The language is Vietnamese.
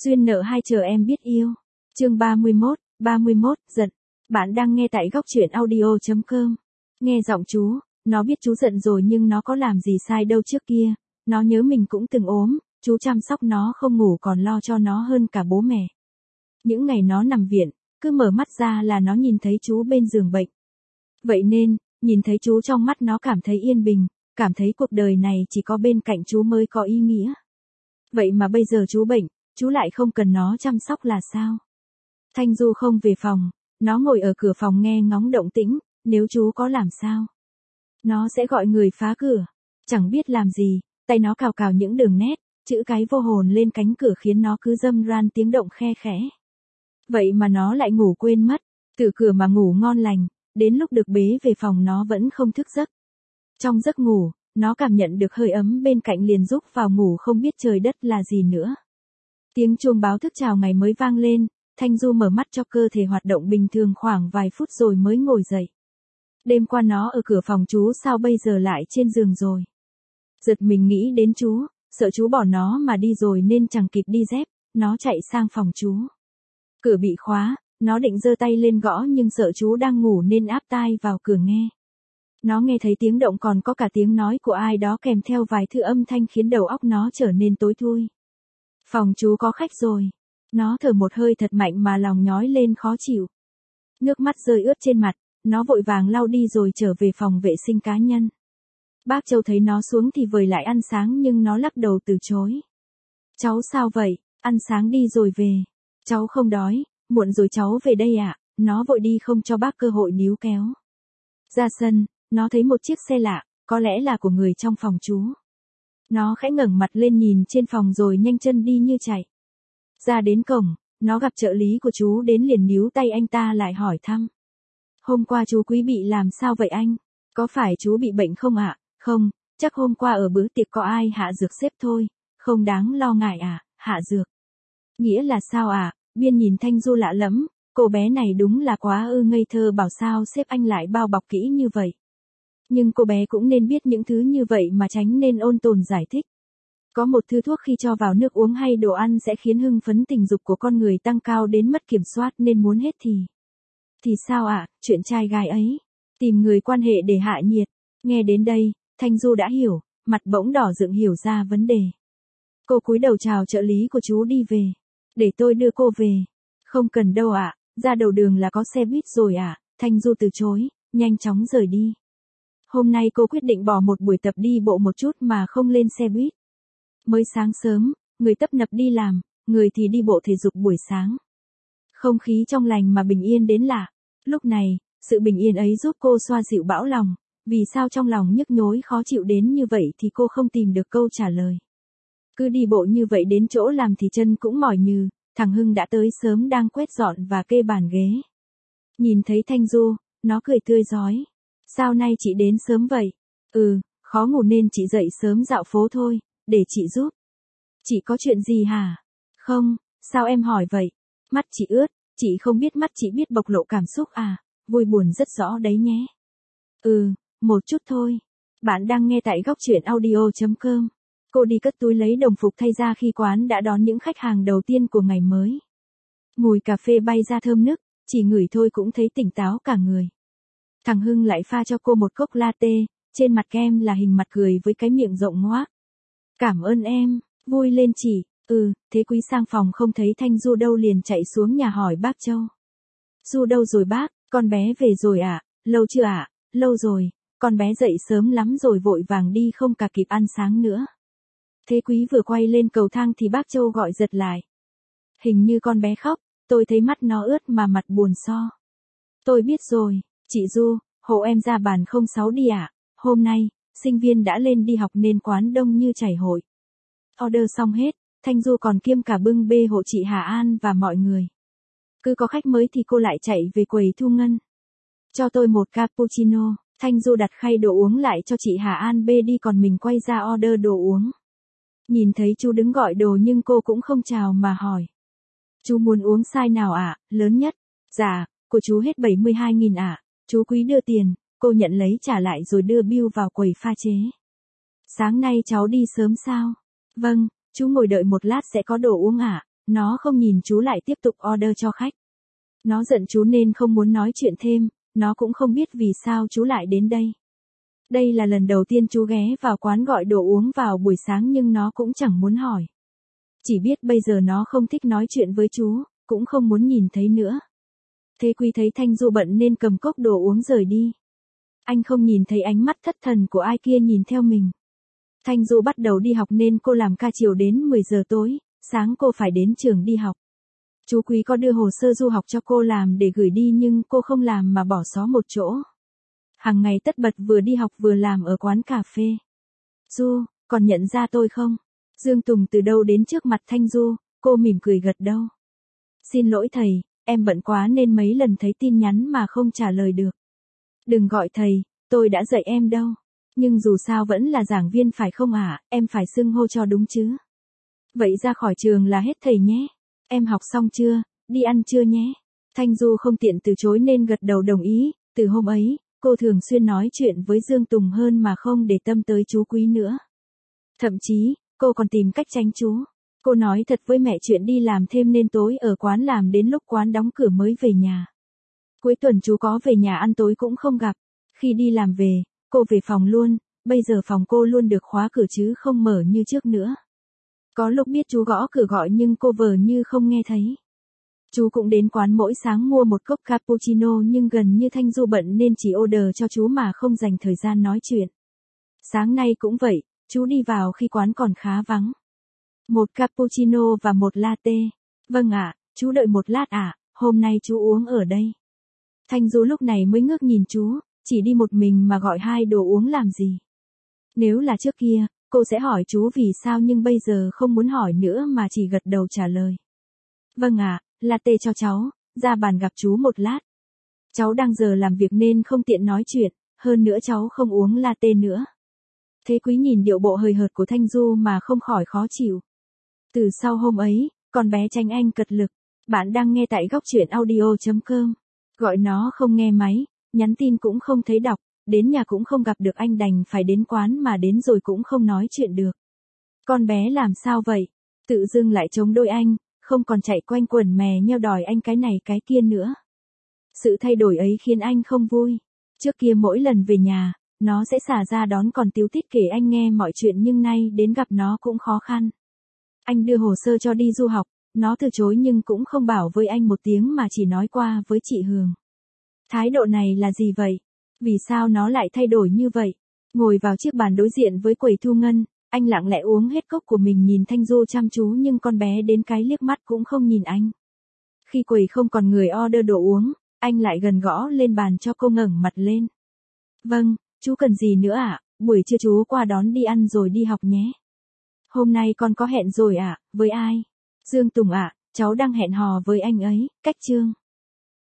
Duyên nợ hai chờ em biết yêu. Chương 31, giận. Bạn đang nghe tại góc truyện audio.com. Nghe giọng chú, nó biết chú giận rồi nhưng nó có làm gì sai đâu trước kia. Nó nhớ mình cũng từng ốm, chú chăm sóc nó không ngủ còn lo cho nó hơn cả bố mẹ. Những ngày nó nằm viện, cứ mở mắt ra là nó nhìn thấy chú bên giường bệnh. Vậy nên, nhìn thấy chú trong mắt nó cảm thấy yên bình, cảm thấy cuộc đời này chỉ có bên cạnh chú mới có ý nghĩa. Vậy mà bây giờ chú bệnh, chú lại không cần nó chăm sóc là sao? Thanh Du không về phòng, nó ngồi ở cửa phòng nghe ngóng động tĩnh, nếu chú có làm sao? Nó sẽ gọi người phá cửa, chẳng biết làm gì, tay nó cào cào những đường nét, chữ cái vô hồn lên cánh cửa khiến nó cứ râm ran tiếng động khe khẽ. Vậy mà nó lại ngủ quên mất, từ cửa mà ngủ ngon lành, đến lúc được bế về phòng nó vẫn không thức giấc. Trong giấc ngủ, nó cảm nhận được hơi ấm bên cạnh liền rúc vào ngủ không biết trời đất là gì nữa. Tiếng chuông báo thức chào ngày mới vang lên, Thanh Du mở mắt cho cơ thể hoạt động bình thường khoảng vài phút rồi mới ngồi dậy. Đêm qua nó ở cửa phòng chú sao bây giờ lại trên giường rồi. Giật mình nghĩ đến chú, sợ chú bỏ nó mà đi rồi nên chẳng kịp đi dép, nó chạy sang phòng chú. Cửa bị khóa, nó định giơ tay lên gõ nhưng sợ chú đang ngủ nên áp tai vào cửa nghe. Nó nghe thấy tiếng động còn có cả tiếng nói của ai đó kèm theo vài thứ âm thanh khiến đầu óc nó trở nên tối thui. Phòng chú có khách rồi. Nó thở một hơi thật mạnh mà lòng nhói lên khó chịu. Nước mắt rơi ướt trên mặt, nó vội vàng lau đi rồi trở về phòng vệ sinh cá nhân. Bác Châu thấy nó xuống thì vời lại ăn sáng nhưng nó lắc đầu từ chối. Cháu sao vậy, ăn sáng đi rồi về. Cháu không đói, muộn rồi cháu về đây ạ. Nó vội đi không cho bác cơ hội níu kéo. Ra sân, nó thấy một chiếc xe lạ, có lẽ là của người trong phòng chú. Nó khẽ ngẩng mặt lên nhìn trên phòng rồi nhanh chân đi như chạy. Ra đến cổng, nó gặp trợ lý của chú đến liền níu tay anh ta lại hỏi thăm. Hôm qua chú Quý bị làm sao vậy anh? Có phải chú bị bệnh không ạ? Không, chắc hôm qua ở bữa tiệc có ai hạ dược sếp thôi, không đáng lo ngại à, hạ dược. Nghĩa là sao ạ? Biên nhìn Thanh Du lạ lẫm, cô bé này đúng là quá ngây thơ bảo sao sếp anh lại bao bọc kỹ như vậy. Nhưng cô bé cũng nên biết những thứ như vậy mà tránh nên ôn tồn giải thích. Có một thứ thuốc khi cho vào nước uống hay đồ ăn sẽ khiến hưng phấn tình dục của con người tăng cao đến mất kiểm soát nên muốn hết thì. Thì sao ạ, chuyện trai gái ấy. Tìm người quan hệ để hạ nhiệt. Nghe đến đây, Thanh Du đã hiểu, mặt bỗng đỏ rực hiểu ra vấn đề. Cô cúi đầu chào trợ lý của chú đi về. Để tôi đưa cô về. Không cần đâu ạ, ra đầu đường là có xe buýt rồi ạ. Thanh Du từ chối, nhanh chóng rời đi. Hôm nay cô quyết định bỏ một buổi tập đi bộ một chút mà không lên xe buýt. Mới sáng sớm, người tấp nập đi làm, người thì đi bộ thể dục buổi sáng. Không khí trong lành mà bình yên đến lạ. Lúc này, sự bình yên ấy giúp cô xoa dịu bão lòng. Vì sao trong lòng nhức nhối khó chịu đến như vậy thì cô không tìm được câu trả lời. Cứ đi bộ như vậy đến chỗ làm thì chân cũng mỏi nhừ. Thằng Hưng đã tới sớm đang quét dọn và kê bàn ghế. Nhìn thấy Thanh Du, nó cười tươi rói. Sao nay chị đến sớm vậy? Khó ngủ nên chị dậy sớm dạo phố thôi, để chị giúp. Chị có chuyện gì hả? Không, sao em hỏi vậy? Mắt chị ướt, chị không biết mắt chị biết bộc lộ cảm xúc à, vui buồn rất rõ đấy nhé. Một chút thôi. Bạn đang nghe tại góc truyện audio.com. Cô đi cất túi lấy đồng phục thay ra khi quán đã đón những khách hàng đầu tiên của ngày mới. Mùi cà phê bay ra thơm nức, chỉ ngửi thôi cũng thấy tỉnh táo cả người. Thằng Hưng lại pha cho cô một cốc latte, trên mặt kem là hình mặt cười với cái miệng rộng ngoác. Cảm ơn em, vui lên chị. Thế Quý sang phòng không thấy Thanh Du đâu liền chạy xuống nhà hỏi bác Châu. Du đâu rồi bác, con bé về rồi ạ, lâu chưa ạ? Lâu rồi, con bé dậy sớm lắm rồi vội vàng đi không cả kịp ăn sáng nữa. Thế Quý vừa quay lên cầu thang thì bác Châu gọi giật lại. Hình như con bé khóc, tôi thấy mắt nó ướt mà mặt buồn so. Tôi biết rồi, chị Du, hộ em ra bàn 06 đi ạ. Hôm nay, sinh viên đã lên đi học nên quán đông như chảy hội. Order xong hết, Thanh Du còn kiêm cả bưng bê hộ chị Hà An và mọi người. Cứ có khách mới thì cô lại chạy về quầy thu ngân. Cho tôi một cappuccino, Thanh Du đặt khay đồ uống lại cho chị Hà An bê đi còn mình quay ra order đồ uống. Nhìn thấy chú đứng gọi đồ nhưng cô cũng không chào mà hỏi. Chú muốn uống size nào ạ, lớn nhất? Dạ, của chú hết 72.000 ạ. Chú Quý đưa tiền, cô nhận lấy trả lại rồi đưa bill vào quầy pha chế. Sáng nay cháu đi sớm sao? Vâng, chú ngồi đợi một lát sẽ có đồ uống ạ. nó không nhìn chú lại tiếp tục order cho khách. Nó giận chú nên không muốn nói chuyện thêm, nó cũng không biết vì sao chú lại đến đây. Đây là lần đầu tiên chú ghé vào quán gọi đồ uống vào buổi sáng nhưng nó cũng chẳng muốn hỏi. Chỉ biết bây giờ nó không thích nói chuyện với chú, cũng không muốn nhìn thấy nữa. Thế Quý thấy Thanh Du bận nên cầm cốc đồ uống rời đi. Anh không nhìn thấy ánh mắt thất thần của ai kia nhìn theo mình. Thanh Du bắt đầu đi học nên cô làm ca chiều đến 10 giờ tối, sáng cô phải đến trường đi học. Chú Quý có đưa hồ sơ du học cho cô làm để gửi đi nhưng cô không làm mà bỏ xó một chỗ. Hàng ngày tất bật vừa đi học vừa làm ở quán cà phê. Du, còn nhận ra tôi không? Dương Tùng từ đâu đến trước mặt Thanh Du, cô mỉm cười gật đầu. Xin lỗi thầy, em bận quá nên mấy lần thấy tin nhắn mà không trả lời được. Đừng gọi thầy, tôi đã dạy em đâu. Nhưng dù sao vẫn là giảng viên phải không ạ, em phải xưng hô cho đúng chứ. Vậy ra khỏi trường là hết thầy nhé. Em học xong chưa, đi ăn trưa nhé. Thanh Du không tiện từ chối nên gật đầu đồng ý, từ hôm ấy, cô thường xuyên nói chuyện với Dương Tùng hơn mà không để tâm tới chú Quý nữa. Thậm chí, cô còn tìm cách tránh chú. Cô nói thật với mẹ chuyện đi làm thêm nên tối ở quán làm đến lúc quán đóng cửa mới về nhà. Cuối tuần chú có về nhà ăn tối cũng không gặp. Khi đi làm về, cô về phòng luôn, bây giờ phòng cô luôn được khóa cửa chứ không mở như trước nữa. Có lúc biết chú gõ cửa gọi nhưng cô vờ như không nghe thấy. Chú cũng đến quán mỗi sáng mua một cốc cappuccino nhưng gần như Thanh Du bận nên chỉ order cho chú mà không dành thời gian nói chuyện. Sáng nay cũng vậy, chú đi vào khi quán còn khá vắng. Một cappuccino và một latte. Vâng ạ, chú đợi một lát ạ, hôm nay chú uống ở đây. Thanh Du lúc này mới ngước nhìn chú, chỉ đi một mình mà gọi hai đồ uống làm gì. Nếu là trước kia, cô sẽ hỏi chú vì sao nhưng bây giờ không muốn hỏi nữa mà chỉ gật đầu trả lời. Vâng ạ, latte cho cháu, ra bàn gặp chú một lát. Cháu đang giờ làm việc nên không tiện nói chuyện, hơn nữa cháu không uống latte nữa. Thế Quý nhìn điệu bộ hời hợt của Thanh Du mà không khỏi khó chịu. Từ sau hôm ấy, con bé Tranh Anh cật lực. Bạn đang nghe tại góc truyện audio.com. Gọi nó không nghe máy, nhắn tin cũng không thấy đọc, đến nhà cũng không gặp được anh đành phải đến quán mà đến rồi cũng không nói chuyện được. Con bé làm sao vậy? Tự dưng lại chống đôi anh, không còn chạy quanh quẩn mè nheo đòi anh cái này cái kia nữa. Sự thay đổi ấy khiến anh không vui. Trước kia mỗi lần về nhà, nó sẽ xả ra đón còn tíu tít kể anh nghe mọi chuyện nhưng nay đến gặp nó cũng khó khăn. Anh đưa hồ sơ cho đi du học, nó từ chối nhưng cũng không bảo với anh một tiếng mà chỉ nói qua với chị Hường. Thái độ này là gì vậy? Vì sao nó lại thay đổi như vậy? Ngồi vào chiếc bàn đối diện với quầy thu ngân, anh lặng lẽ uống hết cốc của mình nhìn Thanh Du chăm chú nhưng con bé đến cái liếc mắt cũng không nhìn anh. Khi quầy không còn người order đồ uống, anh lại gần gõ lên bàn cho cô ngẩng mặt lên. Vâng, chú cần gì nữa ạ? Buổi trưa chú qua đón đi ăn rồi đi học nhé. Hôm nay con có hẹn rồi ạ, với ai? Dương Tùng ạ, cháu đang hẹn hò với anh ấy, cách Trương.